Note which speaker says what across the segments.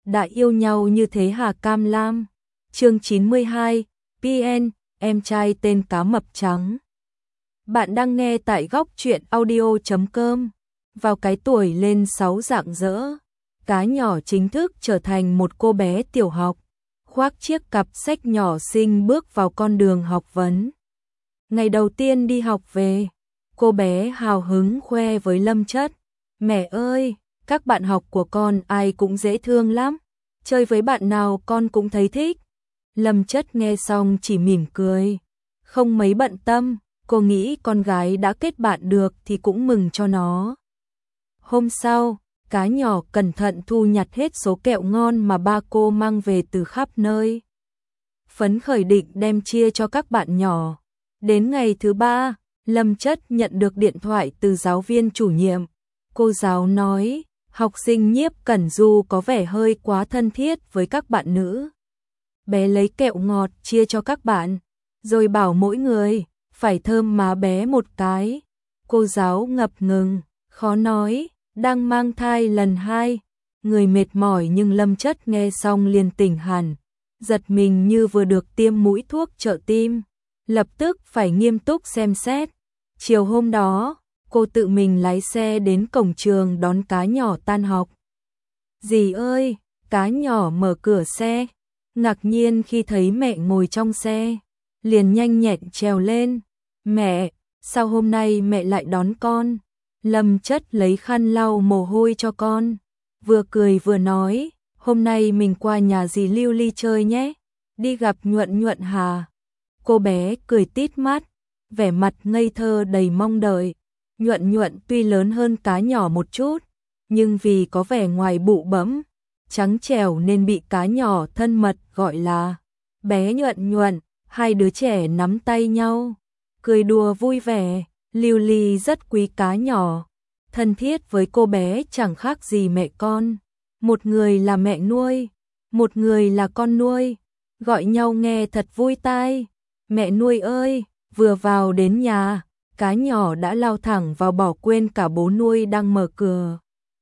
Speaker 1: đã yêu nhau như thế hả Cam Lam? Chương 92, PN, em trai tên cá mập trắng. Bạn đang nghe tại góc truyện audio.com. Vào cái tuổi lên 6 rạng rỡ, cá nhỏ chính thức trở thành một cô bé tiểu học, khoác chiếc cặp sách nhỏ xinh bước vào con đường học vấn. Ngày đầu tiên đi học về, cô bé hào hứng khoe với Lâm Chất: "Mẹ ơi, các bạn học của con ai cũng dễ thương lắm, chơi với bạn nào con cũng thấy thích." Lâm Chất nghe xong chỉ mỉm cười, không mấy bận tâm, cô nghĩ con gái đã kết bạn được thì cũng mừng cho nó. Hôm sau, cá nhỏ cẩn thận thu nhặt hết số kẹo ngon mà ba cô mang về từ khắp nơi. Phấn khởi định đem chia cho các bạn nhỏ. Đến ngày thứ 3, Lâm Chất nhận được điện thoại từ giáo viên chủ nhiệm. Cô giáo nói, học sinh Nhiếp Cẩn Du có vẻ hơi quá thân thiết với các bạn nữ. Bé lấy kẹo ngọt chia cho các bạn, rồi bảo mỗi người phải thơm má bé một cái. Cô giáo ngập ngừng, khó nói, đang mang thai lần 2. Người mệt mỏi nhưng Lâm Chất nghe xong liền tỉnh hẳn, giật mình như vừa được tiêm mũi thuốc trợ tim, lập tức phải nghiêm túc xem xét. Chiều hôm đó, cô tự mình lái xe đến cổng trường đón cá nhỏ tan học. "Dì ơi!" Cá nhỏ mở cửa xe, ngạc nhiên khi thấy mẹ ngồi trong xe, liền nhanh nhẹn trèo lên. "Mẹ, sao hôm nay mẹ lại đón con?" Lâm Chất lấy khăn lau mồ hôi cho con, vừa cười vừa nói, "Hôm nay mình qua nhà dì Lưu Ly chơi nhé, đi gặp Nhuận Nhuận hà." Cô bé cười tít mắt, vẻ mặt ngây thơ đầy mong đợi. Nhuận Nhuận tuy lớn hơn cá nhỏ một chút, nhưng vì có vẻ ngoài bụ bẫm, trắng trẻo nên bị cá nhỏ thân mật gọi là bé Nhuận Nhuận. Hai đứa trẻ nắm tay nhau, cười đùa vui vẻ. Lưu Ly rất quý cá nhỏ, thân thiết với cô bé chẳng khác gì mẹ con. Một người là mẹ nuôi, một người là con nuôi, gọi nhau nghe thật vui tai. "Mẹ nuôi ơi!" Vừa vào đến nhà, cá nhỏ đã lao thẳng vào bỏ quên cả bố nuôi đang mở cửa.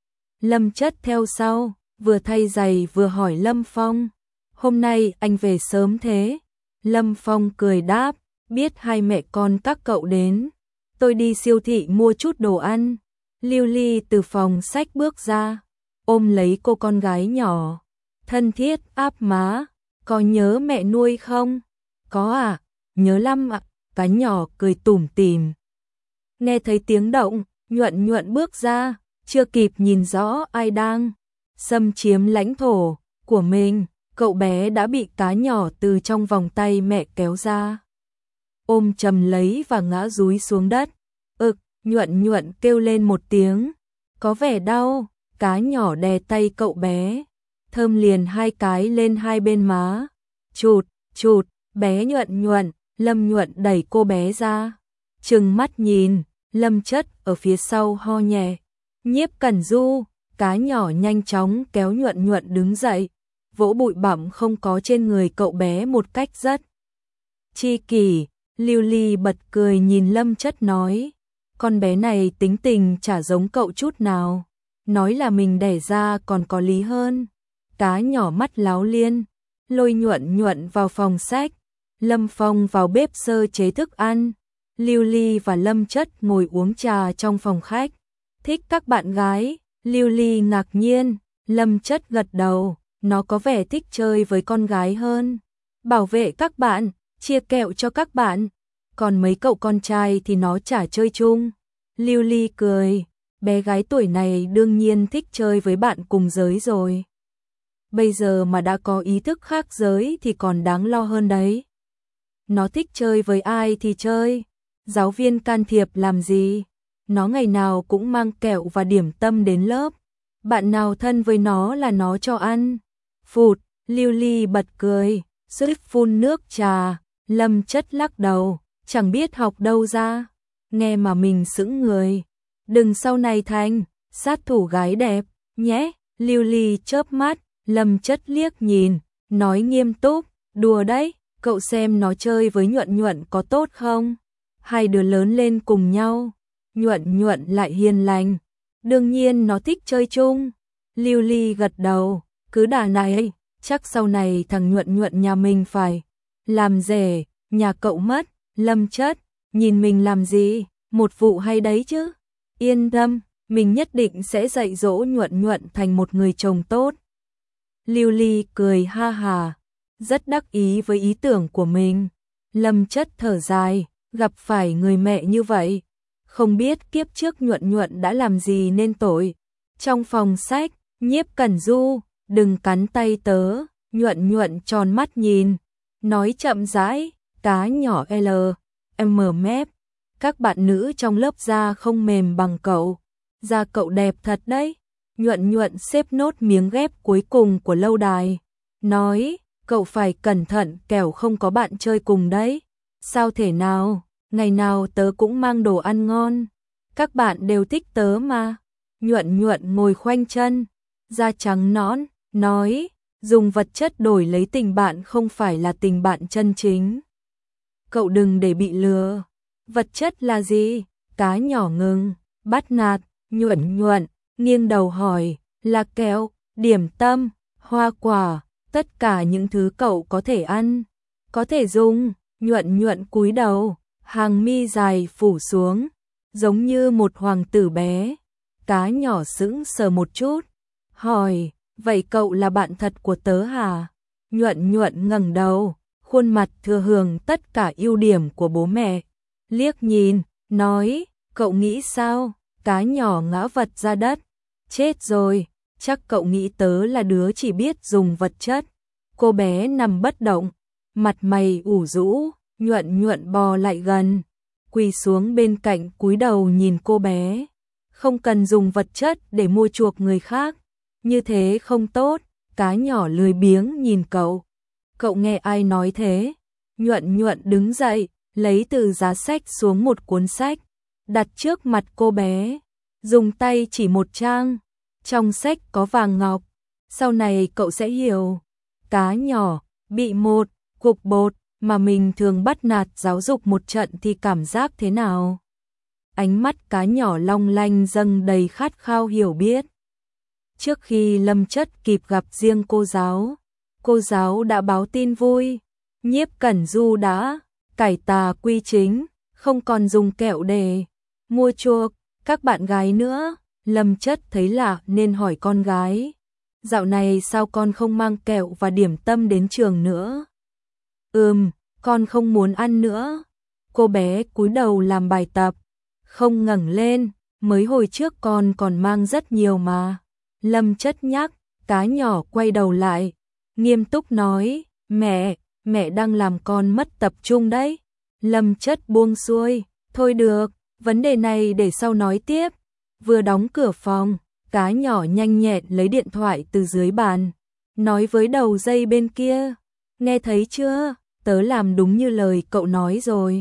Speaker 1: Lâm Chất theo sau, vừa thay giày vừa hỏi Lâm Phong, "Hôm nay anh về sớm thế?" Lâm Phong cười đáp, "Biết hai mẹ con các cậu đến, tôi đi siêu thị mua chút đồ ăn." Lưu Ly từ phòng sách bước ra, ôm lấy cô con gái nhỏ, thân thiết áp má, "Có nhớ mẹ nuôi không?" "Có à, nhớ lắm ạ." Cá nhỏ cười tủm tỉm. Nghe thấy tiếng động, Nhuận Nhuận bước ra, chưa kịp nhìn rõ ai đang xâm chiếm lãnh thổ của mình, cậu bé đã bị cá nhỏ từ trong vòng tay mẹ kéo ra, ôm chầm lấy và ngã dúi xuống đất. "Ực!" Nhuận Nhuận kêu lên một tiếng, "Có vẻ đau." Cá nhỏ đè tay cậu bé, thơm liền 2 cái lên 2 bên má. "Chụt, chụt." Bé Nhuận Nhuận. Lâm Nhuận đẩy cô bé ra, trừng mắt nhìn. Lâm Chất ở phía sau ho nhẹ, "Nhiếp Cẩn Du." Cá nhỏ nhanh chóng kéo Nhuận Nhuận đứng dậy, vỗ bụi bặm không có trên người cậu bé một cách rất chi kỷ. Lưu Ly bật cười nhìn Lâm Chất nói, "Con bé này tính tình chả giống cậu chút nào, nói là mình đẻ ra còn có lý hơn." Cá nhỏ mắt láo liên, lôi Nhuận Nhuận vào phòng sách. Lâm Phong vào bếp sơ chế thức ăn. Lưu Ly và Lâm Chất ngồi uống trà trong phòng khách. "Thích các bạn gái?" Lưu Ly ngạc nhiên. Lâm Chất gật đầu, nó có vẻ thích chơi với con gái hơn. "Bảo vệ các bạn, chia kẹo cho các bạn. Còn mấy cậu con trai thì nó chả chơi chung." Lưu Ly cười, bé gái tuổi này đương nhiên thích chơi với bạn cùng giới rồi. Bây giờ mà đã có ý thức khác giới thì còn đáng lo hơn đấy. Nó thích chơi với ai thì chơi, giáo viên can thiệp làm gì? Nó ngày nào cũng mang kẹo và điểm tâm đến lớp, bạn nào thân với nó là nó cho ăn. Phụt, Lưu Ly bật cười, suýt phun nước trà. Lâm Chất lắc đầu, chẳng biết học đâu ra, nghe mà mình sững người. "Đừng sau này thành sát thủ gái đẹp nhé." Lưu Ly chớp mắt. Lâm Chất liếc nhìn, nói nghiêm túc, "Đùa đấy, cậu xem nó chơi với Nhuận Nhuận có tốt không? Hai đứa lớn lên cùng nhau, Nhuận Nhuận lại hiền lành, đương nhiên nó thích chơi chung." Lưu Ly gật đầu, cứ đà này, chắc sau này thằng Nhuận Nhuận nhà mình phải làm rể, nhà cậu mất, Lâm Chất, nhìn mình làm gì, một vụ hay đấy chứ. Yên tâm, mình nhất định sẽ dạy dỗ Nhuận Nhuận thành một người chồng tốt. Lưu Ly cười ha hà, rất đắc ý với ý tưởng của mình. Lâm Chất thở dài, gặp phải người mẹ như vậy, không biết kiếp trước Nhuận Nhuận đã làm gì nên tội. Trong phòng sách, Nhiếp Cẩn Du, đừng cắn tay tớ, Nhuận Nhuận tròn mắt nhìn, nói chậm rãi, cá nhỏ L, M mép, các bạn nữ trong lớp da không mềm bằng cậu, da cậu đẹp thật đấy. Nhuận Nhuận xếp nốt miếng ghép cuối cùng của lâu đài, nói, cậu phải cẩn thận kẻo không có bạn chơi cùng đấy. Sao thể nào, ngày nào tớ cũng mang đồ ăn ngon, các bạn đều thích tớ mà. Nhuận Nhuận ngồi khoanh chân, da trắng nõn, nói, dùng vật chất đổi lấy tình bạn không phải là tình bạn chân chính. Cậu đừng để bị lừa. Vật chất là gì? Cá nhỏ ngừng, bắt nạt. Nhuận Nhuận nghiêng đầu hỏi, là kẹo, điểm tâm, hoa quả, tất cả những thứ cậu có thể ăn, có thể dùng. Nhuận Nhuận cúi đầu, hàng mi dài phủ xuống, giống như một hoàng tử bé. Cá nhỏ sững sờ một chút, hỏi, vậy cậu là bạn thật của tớ hả? Nhuận Nhuận ngẩng đầu, khuôn mặt thừa hưởng tất cả ưu điểm của bố mẹ. Liếc nhìn, nói, cậu nghĩ sao? Cá nhỏ ngã vật ra đất. Chết rồi, chắc cậu nghĩ tớ là đứa chỉ biết dùng vật chất. Cô bé nằm bất động, mặt mày ủ rũ. Nhuận Nhuận bò lại gần, quỳ xuống bên cạnh cúi đầu nhìn cô bé. Không cần dùng vật chất để mua chuộc người khác, như thế không tốt. Cá nhỏ lười biếng nhìn cậu. Cậu nghe ai nói thế? Nhuận Nhuận đứng dậy, lấy từ giá sách xuống một cuốn sách, đặt trước mặt cô bé, dùng tay chỉ một trang. Trong sách có vàng ngọc, sau này cậu sẽ hiểu. Cá nhỏ bị một cục bột mà mình thường bắt nạt giáo dục một trận thì cảm giác thế nào? Ánh mắt cá nhỏ long lanh dâng đầy khát khao hiểu biết. Trước khi Lâm Chất kịp gặp riêng cô giáo đã báo tin vui. Nhiếp Cẩn Du đã cải tà quy chính, không còn dùng kẹo để mua chuộc các bạn gái nữa. Lâm Chất thấy lạ nên hỏi con gái, dạo này sao con không mang kẹo và điểm tâm đến trường nữa? Con không muốn ăn nữa. Cô bé cúi đầu làm bài tập, không ngẩng lên, mới hồi trước con còn mang rất nhiều mà. Lâm Chất nhắc. Cá nhỏ quay đầu lại, nghiêm túc nói, mẹ đang làm con mất tập trung đấy. Lâm Chất buông xuôi, thôi được, vấn đề này để sau nói tiếp. Vừa đóng cửa phòng, cá nhỏ nhanh nhẹn lấy điện thoại từ dưới bàn, nói với đầu dây bên kia, nghe thấy chưa, tớ làm đúng như lời cậu nói rồi.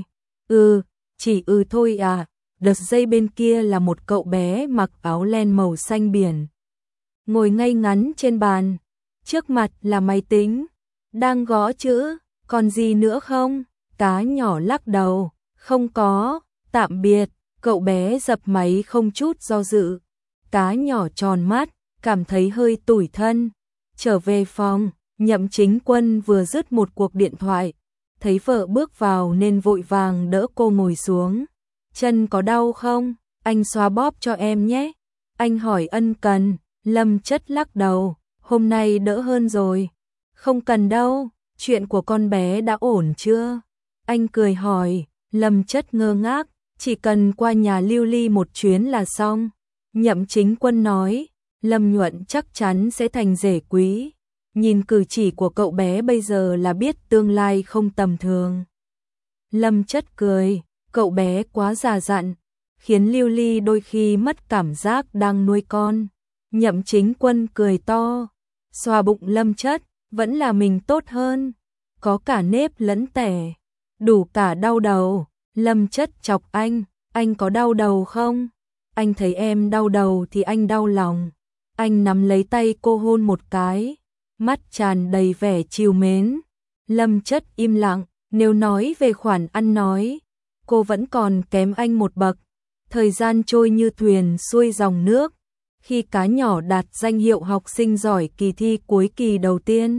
Speaker 1: Chỉ thôi à. Đợt dây bên kia là một cậu bé mặc áo len màu xanh biển, ngồi ngay ngắn trên bàn, trước mặt là máy tính, đang gõ chữ. Còn gì nữa không? Cá nhỏ lắc đầu, không có, tạm biệt. Cậu bé dập máy không chút do dự. Cá nhỏ tròn mắt, cảm thấy hơi tủi thân. Trở về phòng, Nhậm Chính Quân vừa dứt một cuộc điện thoại, thấy vợ bước vào nên vội vàng đỡ cô ngồi xuống. Chân có đau không? Anh xoa bóp cho em nhé. Anh hỏi ân cần. Lâm Chất lắc đầu, hôm nay đỡ hơn rồi. Không cần đâu, chuyện của con bé đã ổn chưa? Anh cười hỏi. Lâm Chất ngơ ngác, chỉ cần qua nhà Lưu Ly một chuyến là xong. Nhậm Chính Quân nói, Lâm Nhuận chắc chắn sẽ thành rể quý. Nhìn cử chỉ của cậu bé bây giờ là biết tương lai không tầm thường. Lâm Chất cười, cậu bé quá già dặn, khiến Lưu Ly đôi khi mất cảm giác đang nuôi con. Nhậm Chính Quân cười to, xoa bụng Lâm Chất, vẫn là mình tốt hơn, có cả nếp lẫn tẻ, đủ cả đau đầu. Lâm Chất chọc anh có đau đầu không? Anh thấy em đau đầu thì anh đau lòng. Anh nắm lấy tay cô hôn một cái, mắt tràn đầy vẻ trìu mến. Lâm Chất im lặng, nếu nói về khoản ăn nói, cô vẫn còn kém anh một bậc. Thời gian trôi như thuyền xuôi dòng nước, Khi cá nhỏ đạt danh hiệu học sinh giỏi kỳ thi cuối kỳ đầu tiên,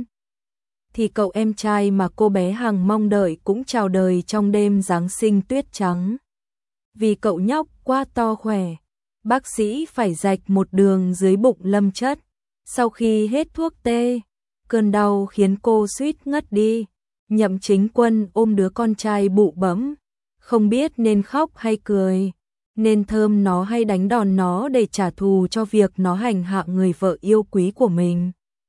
Speaker 1: thì cậu em trai mà cô bé hằng mong đợi cũng chào đời trong đêm Giáng sinh tuyết trắng. Vì cậu nhóc quá to khỏe, bác sĩ phải rạch một đường dưới bụng Lâm Chất. Sau khi hết thuốc tê, cơn đau khiến cô suýt ngất đi. Nhậm Chính Quân ôm đứa con trai bụ bẫm, không biết nên khóc hay cười, nên thơm nó hay đánh đòn nó để trả thù cho việc nó hành hạ người vợ yêu quý của mình.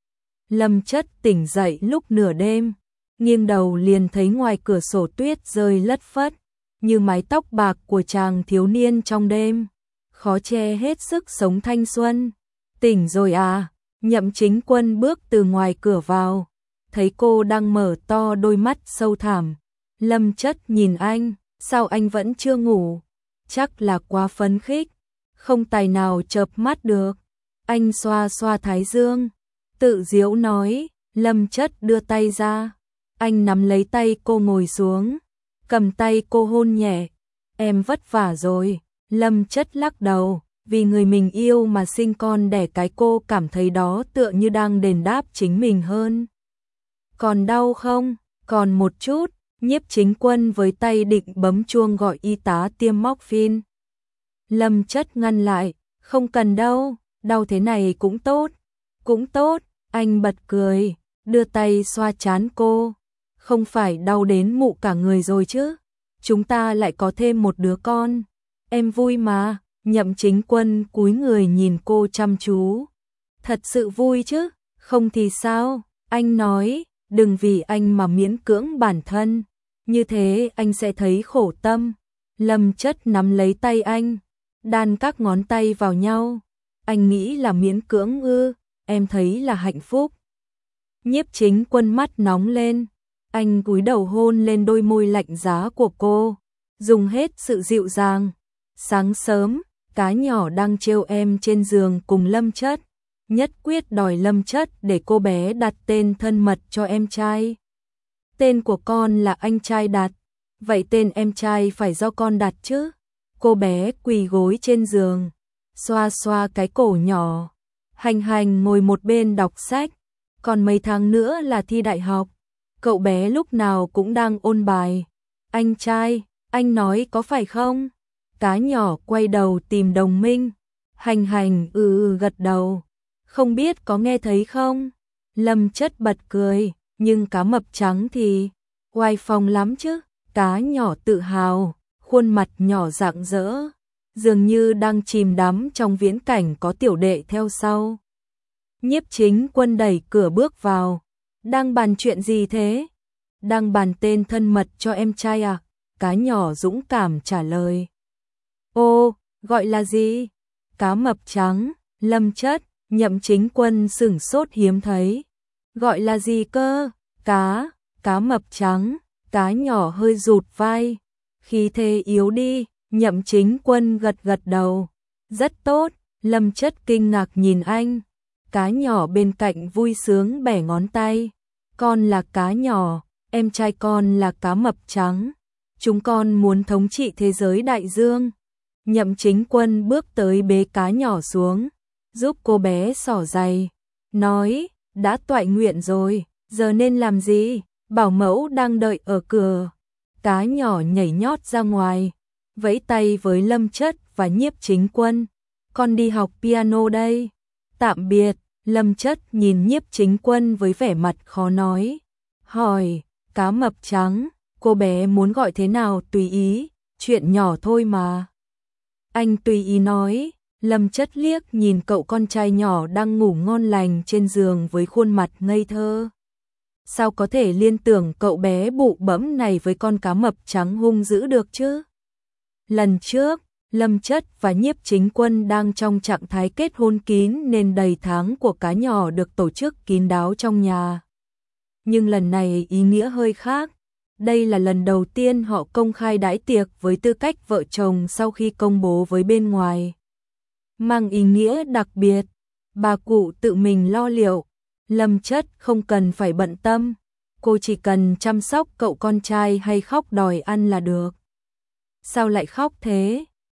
Speaker 1: Lâm Chất tỉnh dậy lúc nửa đêm, nghiêng đầu liền thấy ngoài cửa sổ tuyết rơi lất phất, như mái tóc bạc của chàng thiếu niên trong đêm, khó che hết sức sống thanh xuân. Tỉnh rồi à? Nhậm Chính Quân bước từ ngoài cửa vào, thấy cô đang mở to đôi mắt sâu thẳm. Lâm Chất nhìn anh, sao anh vẫn chưa ngủ? Chắc là quá phấn khích, không tài nào chợp mắt được. Anh xoa xoa thái dương, tự giễu nói. Lâm Chất đưa tay ra, anh nắm lấy tay cô ngồi xuống, cầm tay cô hôn nhẹ. Em vất vả rồi. Lâm Chất lắc đầu, vì người mình yêu mà sinh con đẻ cái cô cảm thấy đó tựa như đang đền đáp chính mình hơn. Còn đau không? Còn một chút. Nhiếp Chính Quân với tay định bấm chuông gọi y tá tiêm morphine. Lâm Chất ngăn lại, không cần đâu, đau thế này cũng tốt. Cũng tốt, anh bật cười, đưa tay xoa trán cô. Không phải đau đến mụ cả người rồi chứ? Chúng ta lại có thêm một đứa con. Em vui mà. Nhậm Chính Quân cúi người nhìn cô chăm chú. Thật sự vui chứ, không thì sao? Anh nói, đừng vì anh mà miễn cưỡng bản thân, như thế anh sẽ thấy khổ tâm. Lâm Chất nắm lấy tay anh, đan các ngón tay vào nhau. Anh nghĩ là miễn cưỡng ư? Em thấy là hạnh phúc. Nhiếp Chính Quân mắt nóng lên, anh cúi đầu hôn lên đôi môi lạnh giá của cô, dùng hết sự dịu dàng. Sáng sớm, cá nhỏ đang trêu em trên giường cùng Lâm Chất, nhất quyết đòi Lâm Chất để cô bé đặt tên thân mật cho em trai. Tên của con là anh trai đặt, vậy tên em trai phải do con đặt chứ. Cô bé quỳ gối trên giường, xoa xoa cái cổ nhỏ. Hành Hành ngồi một bên đọc sách, còn mấy tháng nữa là thi đại học. Cậu bé lúc nào cũng đang ôn bài. Anh trai, anh nói có phải không? Cá nhỏ quay đầu tìm đồng minh. Hành Hành gật đầu. Không biết có nghe thấy không? Lâm Chất bật cười, nhưng cá mập trắng thì oai phong lắm chứ. Cá nhỏ tự hào, khuôn mặt nhỏ rạng rỡ, dường như đang chìm đắm trong viễn cảnh có tiểu đệ theo sau. Nhiếp Chính Quân đẩy cửa bước vào. Đang bàn chuyện gì thế? Đang bàn tên thân mật cho em trai à? Cá nhỏ dũng cảm trả lời. Ô, gọi là gì? Cá mập trắng. Lâm Chất, Nhậm Chính Quân sửng sốt hiếm thấy. Gọi là gì cơ? Cá mập trắng. Cá nhỏ hơi rụt vai, khí thế yếu đi. Nhậm Chính Quân gật gật đầu. Rất tốt. Lâm Chất kinh ngạc nhìn anh. Cá nhỏ bên cạnh vui sướng bẻ ngón tay. Con là cá nhỏ, em trai con là cá mập trắng. Chúng con muốn thống trị thế giới đại dương. Nhậm Chính Quân bước tới bế cá nhỏ xuống, giúp cô bé xỏ giày, nói, đã toại nguyện rồi, giờ nên làm gì? Bảo mẫu đang đợi ở cửa. Cá nhỏ nhảy nhót ra ngoài, vẫy tay với Lâm Chất và Nhiếp Chính Quân. Con đi học piano đây. Tạm biệt. Lâm Chất nhìn Nhiếp Chính Quân với vẻ mặt khó nói. Hỏi, cá mập trắng, cô bé muốn gọi thế nào tùy ý, chuyện nhỏ thôi mà. Anh tùy ý nói. Lâm Chất liếc nhìn cậu con trai nhỏ đang ngủ ngon lành trên giường với khuôn mặt ngây thơ. Sao có thể liên tưởng cậu bé bụ bẫm này với con cá mập trắng hung dữ được chứ? Lần trước, Lâm Chất và Nhiếp Chính Quân đang trong trạng thái kết hôn kín nên đầy tháng của cá nhỏ được tổ chức kín đáo trong nhà. Nhưng lần này ý nghĩa hơi khác. Đây là lần đầu tiên họ công khai đãi tiệc với tư cách vợ chồng sau khi công bố với bên ngoài. Mang ý nghĩa đặc biệt, bà cụ tự mình lo liệu. Lâm Chất không cần phải bận tâm, cô chỉ cần chăm sóc cậu con trai hay khóc đòi ăn là được. Sao lại khóc thế?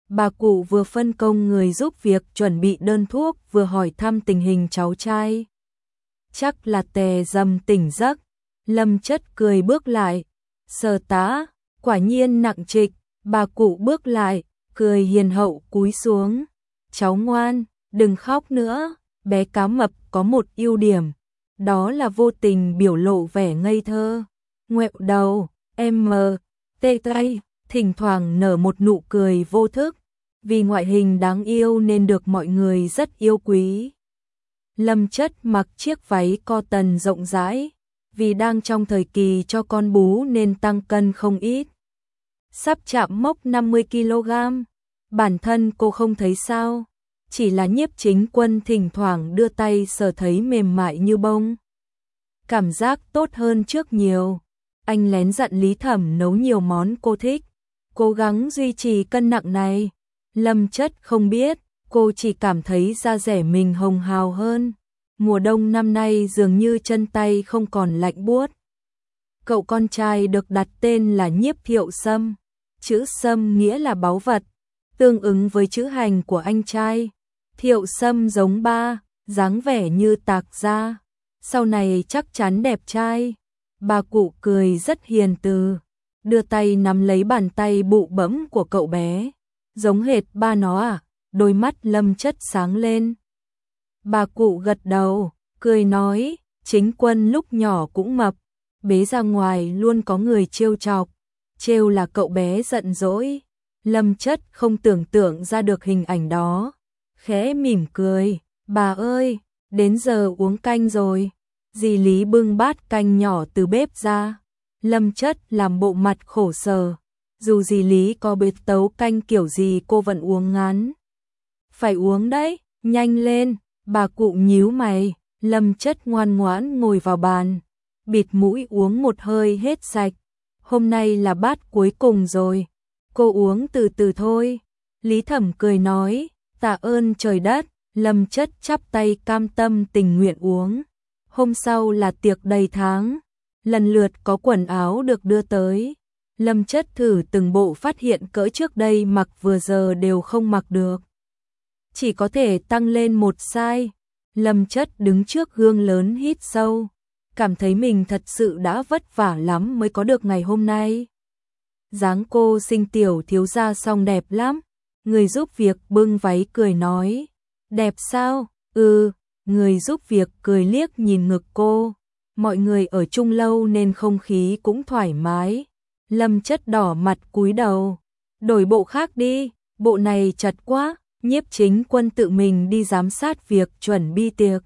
Speaker 1: Bà cụ vừa phân công người giúp việc chuẩn bị đơn thuốc vừa hỏi thăm tình hình cháu trai. Chắc là Tè Dầm tỉnh giấc. Lâm Chất cười bước lại. Sở tá, quả nhiên nặng trịch. Bà cụ bước lại, cười hiền hậu cúi xuống. Cháu ngoan, đừng khóc nữa. Bé cá mập có một ưu điểm, đó là vô tình biểu lộ vẻ ngây thơ. Ngoẹo đầu, tê tay, thỉnh thoảng nở một nụ cười vô thức. Vì ngoại hình đáng yêu nên được mọi người rất yêu quý. Lâm Chất mặc chiếc váy cotton rộng rãi, vì đang trong thời kỳ cho con bú nên tăng cân không ít. Sắp chạm mốc 50 kg, bản thân cô không thấy sao, chỉ là Nhiếp Chính Quân thỉnh thoảng đưa tay sờ thấy mềm mại như bông. Cảm giác tốt hơn trước nhiều. Anh lén dặn Lý Thẩm nấu nhiều món cô thích, cố gắng duy trì cân nặng này. Lâm Chất không biết, cô chỉ cảm thấy da dẻ mình hồng hào hơn. Mùa đông năm nay dường như chân tay không còn lạnh buốt. Cậu con trai được đặt tên là Nhiếp Thiệu Sâm. Chữ Sâm nghĩa là báu vật, tương ứng với chữ Hành của anh trai. Thiệu Sâm giống ba, dáng vẻ như Tạc Gia. Sau này chắc chắn đẹp trai. Bà cụ cười rất hiền từ, đưa tay nắm lấy bàn tay bụ bẫm của cậu bé. Giống hệt ba nó à? Đôi mắt Lâm Chất sáng lên. Bà cụ gật đầu, cười nói, Chính Quân lúc nhỏ cũng mập, bế ra ngoài luôn có người trêu chọc, trêu là cậu bé giận dỗi. Lâm Chất không tưởng tượng ra được hình ảnh đó, khẽ mỉm cười, bà ơi, đến giờ uống canh rồi. Dì Lý bưng bát canh nhỏ từ bếp ra. Lâm Chất làm bộ mặt khổ sở, dù dì Lý có bếp tấu canh kiểu gì cô vẫn uống ngán. Phải uống đấy, nhanh lên. Bà cụ nhíu mày. Lâm Chất ngoan ngoãn ngồi vào bàn, bịt mũi uống một hơi hết sạch. Hôm nay là bát cuối cùng rồi, cô uống từ từ thôi. Lý Thẩm cười nói, tạ ơn trời đất. Lâm Chất chắp tay cam tâm tình nguyện uống. Hôm sau là tiệc đầy tháng, lần lượt có quần áo được đưa tới. Lâm Chất thử từng bộ phát hiện cỡ trước đây mặc vừa giờ đều không mặc được, chỉ có thể tăng lên một size. Lâm Chất đứng trước gương lớn hít sâu, cảm thấy mình thật sự đã vất vả lắm mới có được ngày hôm nay. Dáng cô xinh tiểu thiếu gia song đẹp lắm. Người giúp việc bưng váy cười nói, đẹp sao? Ừ. Người giúp việc cười liếc nhìn ngực cô. Mọi người ở chung lâu nên không khí cũng thoải mái. Lâm Chất đỏ mặt cúi đầu, đổi bộ khác đi, bộ này chật quá. Nhiếp Chính Quân tự mình đi giám sát việc chuẩn bị tiệc.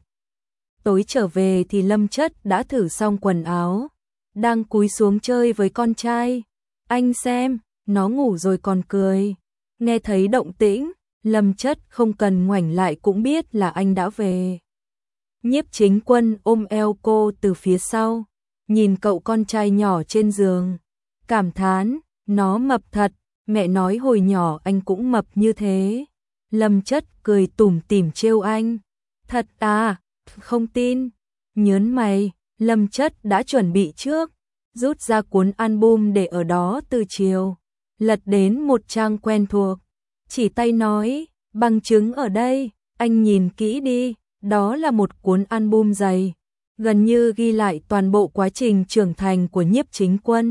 Speaker 1: Tối trở về thì Lâm Chất đã thử xong quần áo, đang cúi xuống chơi với con trai. Anh xem, nó ngủ rồi còn cười. Nghe thấy động tĩnh, Lâm Chất không cần ngoảnh lại cũng biết là anh đã về. Nhiếp Chính Quân ôm eo cô từ phía sau, nhìn cậu con trai nhỏ trên giường, cảm thán, nó mập thật, mẹ nói hồi nhỏ anh cũng mập như thế. Lâm Chất cười tủm tỉm trêu anh, thật à, không tin. Nhớn mày, Lâm Chất đã chuẩn bị trước, rút ra cuốn album để ở đó từ chiều, lật đến một trang quen thuộc, chỉ tay nói, bằng chứng ở đây, anh nhìn kỹ đi. Đó là một cuốn album dày, gần như ghi lại toàn bộ quá trình trưởng thành của Nhiếp Chính Quân.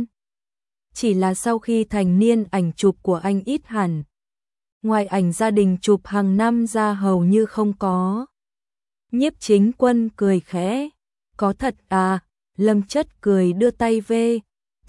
Speaker 1: Chỉ là sau khi thành niên ảnh chụp của anh ít hẳn. Ngoài ảnh gia đình chụp hàng năm ra hầu như không có. Nhiếp Chính Quân cười khẽ, có thật à? Lâm Chất cười đưa tay về,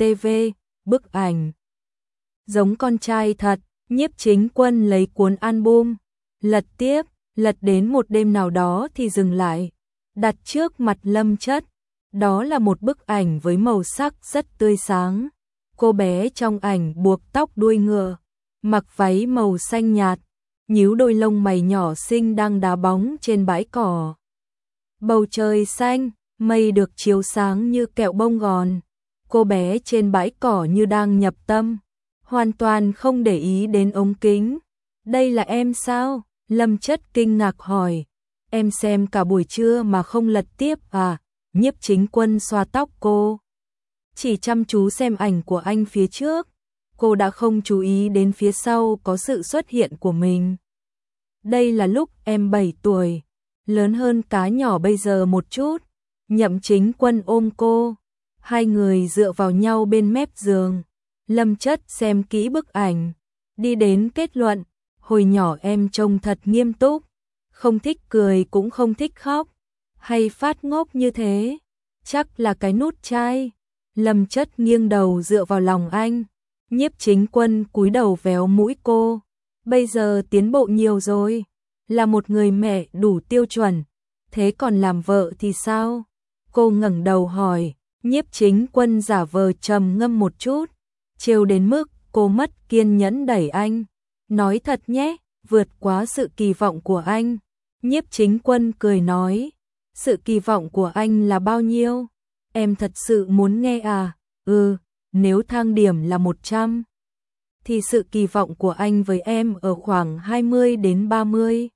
Speaker 1: bức ảnh. Giống con trai thật. Nhiếp Chính Quân lấy cuốn album, lật tiếp. Lật đến một đêm nào đó thì dừng lại, đặt trước mặt Lâm Chất. Đó là một bức ảnh với màu sắc rất tươi sáng. Cô bé trong ảnh buộc tóc đuôi ngựa, mặc váy màu xanh nhạt, nhíu đôi lông mày nhỏ xinh đang đá bóng trên bãi cỏ. Bầu trời xanh, mây được chiếu sáng như kẹo bông gòn. Cô bé trên bãi cỏ như đang nhập tâm, hoàn toàn không để ý đến ống kính. Đây là em sao? Lâm Chất kinh ngạc hỏi, em xem cả buổi trưa mà không lật tiếp à? Nhiếp Chính Quân xoa tóc cô, chỉ chăm chú xem ảnh của anh phía trước. cô đã không chú ý đến phía sau có sự xuất hiện của mình. Đây là lúc em 7 tuổi, lớn hơn Cá Nhỏ bây giờ một chút. Nhậm Chính Quân ôm cô, hai người dựa vào nhau bên mép giường. Lâm Chất xem kỹ bức ảnh, đi đến kết luận, hồi nhỏ em trông thật nghiêm túc, không thích cười cũng không thích khóc, hay phát ngốc như thế, chắc là cái nút chai. Lâm Chất nghiêng đầu dựa vào lòng anh, Nhiếp Chính Quân cúi đầu véo mũi cô, bây giờ tiến bộ nhiều rồi, là một người mẹ đủ tiêu chuẩn, thế còn làm vợ thì sao? Cô ngẩng đầu hỏi, Nhiếp Chính Quân giả vờ trầm ngâm một chút, trêu đến mức cô mất kiên nhẫn đẩy anh, nói thật nhé, vượt quá sự kỳ vọng của anh. Nhiếp Chính Quân cười nói, sự kỳ vọng của anh là bao nhiêu? Em thật sự muốn nghe à? Nếu thang điểm là 100, thì sự kỳ vọng của anh với em ở khoảng 20 đến 30.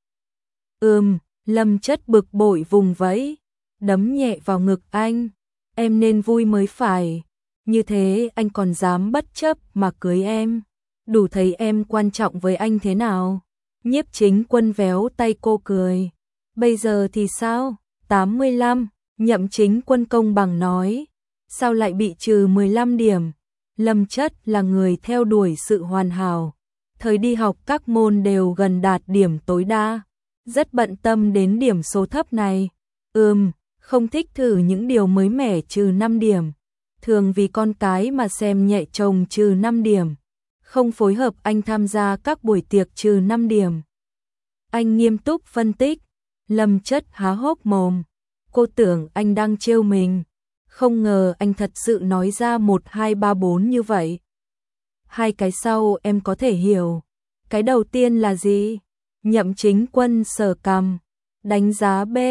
Speaker 1: Lâm Chất bực bội vùng vẫy, đấm nhẹ vào ngực anh, em nên vui mới phải, như thế anh còn dám bất chấp mà cưới em, đủ thấy em quan trọng với anh thế nào. Nhiếp Chính Quân véo tay cô cười, bây giờ thì sao? 85, Nhậm Chính Quân công bằng nói, sao lại bị trừ 15 điểm? Lâm Chất là người theo đuổi sự hoàn hảo, thời đi học các môn đều gần đạt điểm tối đa, rất bận tâm đến điểm số thấp này. Không thích thử những điều mới mẻ trừ 5 điểm, thường vì con cái mà xem nhẹ chồng trừ 5 điểm, không phối hợp anh tham gia các buổi tiệc trừ 5 điểm. Anh nghiêm túc phân tích, Lâm Chất há hốc mồm, cô tưởng anh đang trêu mình, không ngờ anh thật sự nói ra 1, 2, 3, 4 như vậy. Hai cái sau em có thể hiểu, cái đầu tiên là gì? Nhậm Chính Quân sờ cằm, đánh giá B,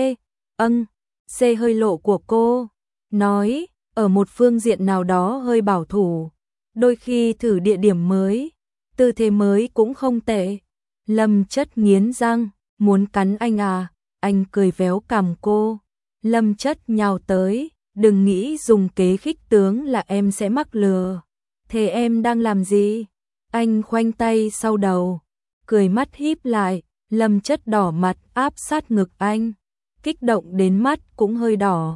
Speaker 1: C hơi lộ của cô, nói, ở một phương diện nào đó hơi bảo thủ, đôi khi thử địa điểm mới, tư thế mới cũng không tệ. Lâm Chất nghiến răng, muốn cắn anh à? Anh cười véo cằm cô. Lâm Chất nhào tới, đừng nghĩ dùng kế khích tướng là em sẽ mắc lừa. Thế em đang làm gì? Anh khoanh tay sau đầu, cười mắt híp lại. Lâm Chất đỏ mặt áp sát ngực anh, kích động đến mắt cũng hơi đỏ.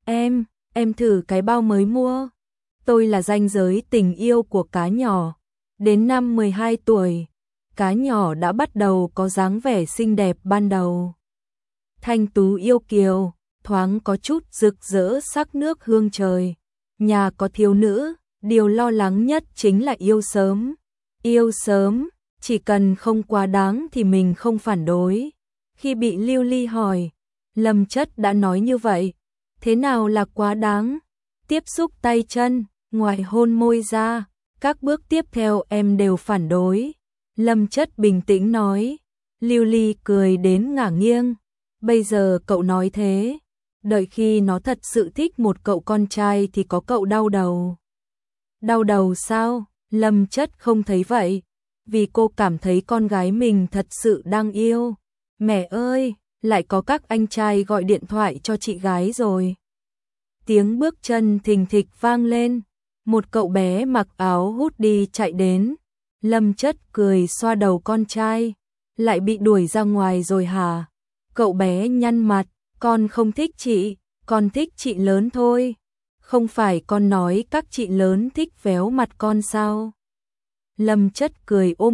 Speaker 1: Em thử cái bao mới mua. Tôi là ranh giới tình yêu của Cá Nhỏ. Đến năm 12 tuổi, Cá Nhỏ đã bắt đầu có dáng vẻ xinh đẹp ban đầu. Thanh tú yêu kiều, thoáng có chút rực rỡ sắc nước hương trời. Nhà có thiếu nữ, điều lo lắng nhất chính là yêu sớm. Yêu sớm, chỉ cần không quá đáng thì mình không phản đối. Khi bị Lưu Ly hỏi, Lâm Chất đã nói như vậy. Thế nào là quá đáng? Tiếp xúc tay chân, ngoài hôn môi ra, các bước tiếp theo em đều phản đối. Lâm Chất bình tĩnh nói. Lưu Ly cười đến ngả nghiêng. Bây giờ cậu nói thế, đợi khi nó thật sự thích một cậu con trai thì có cậu đau đầu. Đau đầu sao? Lâm Chất không thấy vậy, vì cô cảm thấy con gái mình thật sự đang yêu. Mẹ ơi, lại có các anh trai gọi điện thoại cho chị gái rồi. Tiếng bước chân thình thịch vang lên, một cậu bé mặc áo hoodie chạy đến. Lâm Chất cười xoa đầu con trai, lại bị đuổi ra ngoài rồi hả? Cậu bé nhăn mặt, con không thích chị, con thích chị lớn thôi. Không phải con nói các chị lớn thích véo mặt con sao? Lâm Chất cười ôm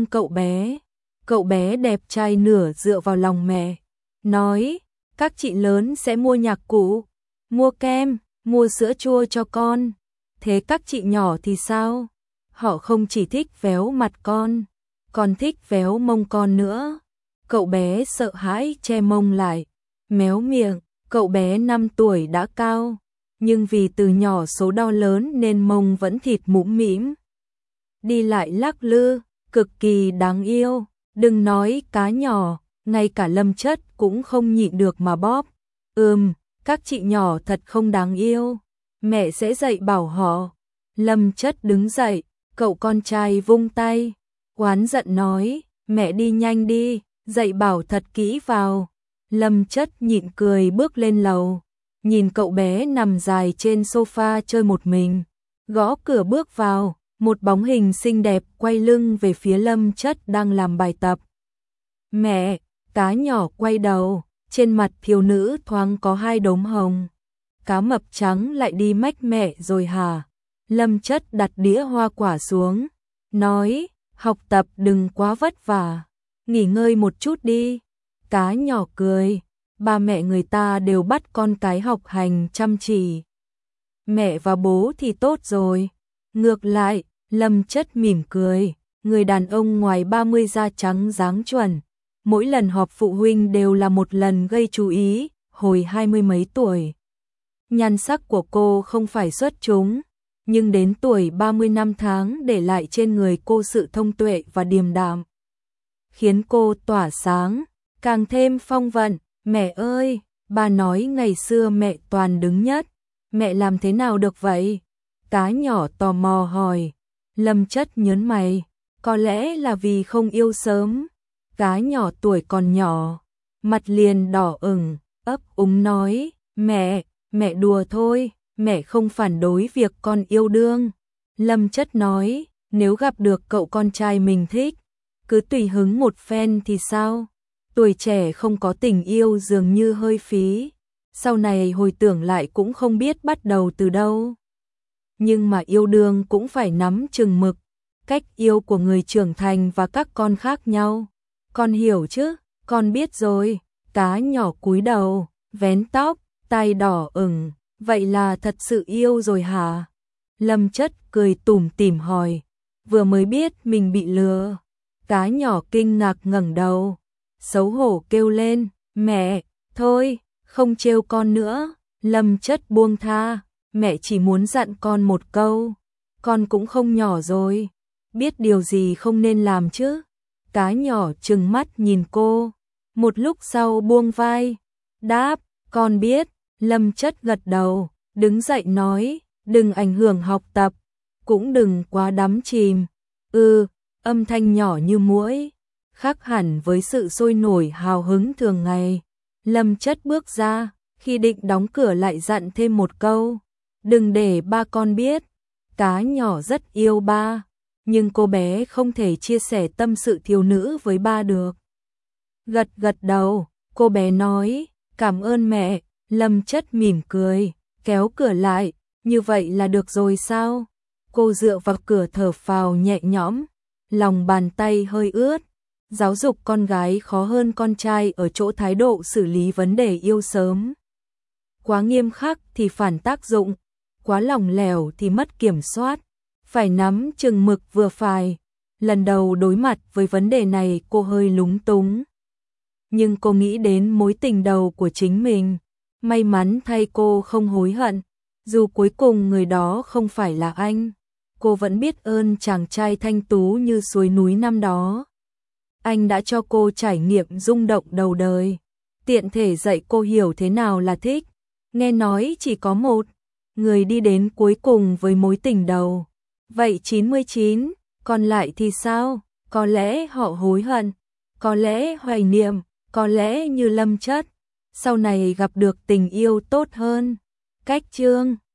Speaker 1: cậu bé đẹp trai nửa dựa vào lòng mẹ, nói, các chị lớn sẽ mua nhạc cụ, mua kem, mua sữa chua cho con. Thế các chị nhỏ thì sao? Họ không chỉ thích véo mặt con, còn thích véo mông con nữa. Cậu bé sợ hãi che mông lại, méo miệng. Cậu bé 5 tuổi đã cao, nhưng vì từ nhỏ số đo lớn nên mông vẫn thịt mũm mĩm. Đi lại lắc lư, cực kỳ đáng yêu. Đừng nói Cá Nhỏ, ngay cả Lâm Chất cũng không nhịn được mà bóp. Các chị nhỏ thật không đáng yêu. Mẹ sẽ dạy bảo họ. Lâm Chất đứng dậy, cậu con trai vung tay, oán giận nói, mẹ đi nhanh đi, dạy bảo thật kỹ vào. Lâm Chất nhịn cười bước lên lầu, nhìn cậu bé nằm dài trên sofa chơi một mình, gõ cửa bước vào, một bóng hình xinh đẹp quay lưng về phía Lâm Chất đang làm bài tập. Mẹ, cá nhỏ quay đầu, trên mặt thiếu nữ thoáng có hai đốm hồng. Cá mập trắng lại đi mách mẹ rồi hả? Lâm Chất đặt đĩa hoa quả xuống, nói, học tập đừng quá vất vả, nghỉ ngơi một chút đi. Cá nhỏ cười, ba mẹ người ta đều bắt con cái học hành chăm chỉ. Mẹ và bố thì tốt rồi. Ngược lại, Lâm Chất mỉm cười, người đàn ông ngoài 30 da trắng dáng chuẩn. Mỗi lần họp phụ huynh đều là một lần gây chú ý, hồi 20 mấy tuổi. Nhan sắc của cô không phải xuất chúng, nhưng đến tuổi 30 năm tháng để lại trên người cô sự thông tuệ và điềm đạm, khiến cô tỏa sáng, càng thêm phong vận. Mẹ ơi, bà nói ngày xưa mẹ toàn đứng nhất, mẹ làm thế nào được vậy? Cá nhỏ tò mò hỏi. Lâm Chất nhớn mày, có lẽ là vì không yêu sớm. Cá nhỏ tuổi còn nhỏ, mặt liền đỏ ửng, ấp úng nói, mẹ đùa thôi, mẹ không phản đối việc con yêu đương. Lâm Chất nói, nếu gặp được cậu con trai mình thích, cứ tùy hứng một phen thì sao? Tuổi trẻ không có tình yêu dường như hơi phí, sau này hồi tưởng lại cũng không biết bắt đầu từ đâu. Nhưng mà yêu đương cũng phải nắm chừng mực, cách yêu của người trưởng thành và các con khác nhau. Con hiểu chứ, con biết rồi. Cá nhỏ cúi đầu, vén tóc, tai đỏ ửng, vậy là thật sự yêu rồi hả? Lâm Chất cười tủm tỉm hỏi, vừa mới biết mình bị lừa. Cá nhỏ kinh ngạc ngẩng đầu, xấu hổ kêu lên, mẹ, thôi, không trêu con nữa. Lâm Chất buông tha, mẹ chỉ muốn dặn con một câu, con cũng không nhỏ rồi, biết điều gì không nên làm chứ. Cá nhỏ trừng mắt nhìn cô, một lúc sau buông vai, đáp, con biết. Lâm Chất gật đầu, đứng dậy nói, đừng ảnh hưởng học tập, cũng đừng quá đắm chìm. Âm thanh nhỏ như muỗi, khác hẳn với sự sôi nổi hào hứng thường ngày. Lâm Chất bước ra, khi định đóng cửa lại dặn thêm một câu, đừng để ba con biết. Cá nhỏ rất yêu ba, nhưng cô bé không thể chia sẻ tâm sự thiếu nữ với ba được. Gật gật đầu, cô bé nói, cảm ơn mẹ. Lâm Chất mỉm cười, kéo cửa lại, như vậy là được rồi sao? Cô dựa vào cửa thở phào nhẹ nhõm, lòng bàn tay hơi ướt. Giáo dục con gái khó hơn con trai ở chỗ thái độ xử lý vấn đề yêu sớm. Quá nghiêm khắc thì phản tác dụng, quá lỏng lẻo thì mất kiểm soát, phải nắm chừng mực vừa phải. Lần đầu đối mặt với vấn đề này cô hơi lúng túng. Nhưng cô nghĩ đến mối tình đầu của chính mình, may mắn thay cô không hối hận, dù cuối cùng người đó không phải là anh. Cô vẫn biết ơn chàng trai thanh tú như suối núi năm đó. Anh đã cho cô trải nghiệm rung động đầu đời, tiện thể dạy cô hiểu thế nào là thích. Nghe nói chỉ có một người đi đến cuối cùng với mối tình đầu. Vậy 99, còn lại thì sao? Có lẽ họ hối hận, có lẽ hoài niệm, có lẽ như Lâm Chất, sau này gặp được tình yêu tốt hơn. Cách chương